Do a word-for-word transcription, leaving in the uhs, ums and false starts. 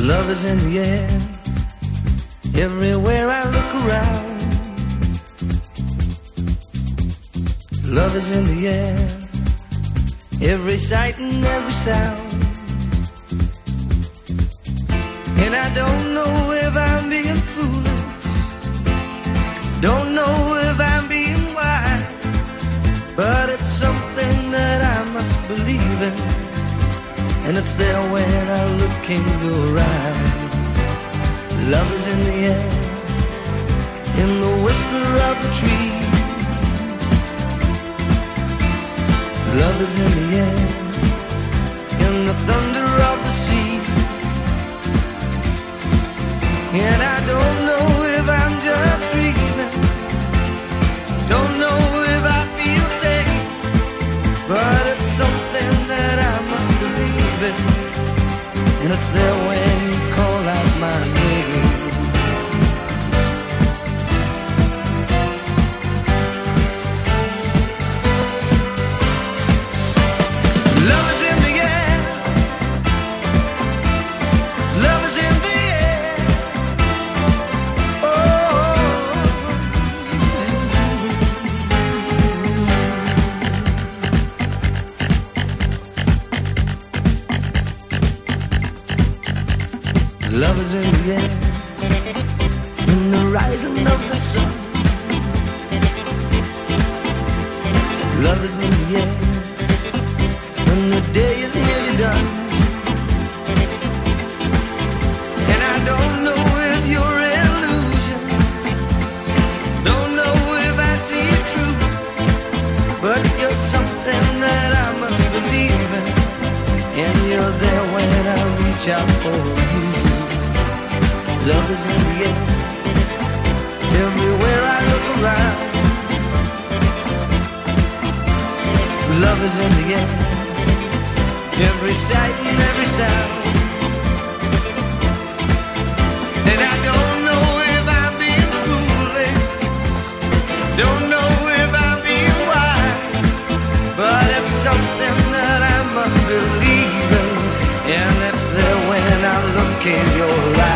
Love is in the air, everywhere I look around. Love is in the air, every sight and every sound. And I don't know if I'm being foolish, don't know if I'm being wise, but it's something that I must believe in, and it's there when I look in your eyes. Love is in the air, in the whisper of the tree. Love is in the air, in the thunder of the sea. And I don't know if I'm just dreaming, don't know if I feel safe, but it's something that I must believe in, and it's there when you call out my name. Love is in the air, love is in the air. Oh, love is in the air, in the rising of the sun. Love is in the air, when the day is nearly done. And I don't know if you're illusion, don't know if I see it true, but you're something that I must believe in, and you're there when I reach out for you. Love is in the air, everywhere I look around. Love is in the air, every sight and every sound. And I don't know if I'm being foolish, don't know if I'm being wise, but it's something that I must believe in, and it's there when I look in your eyes.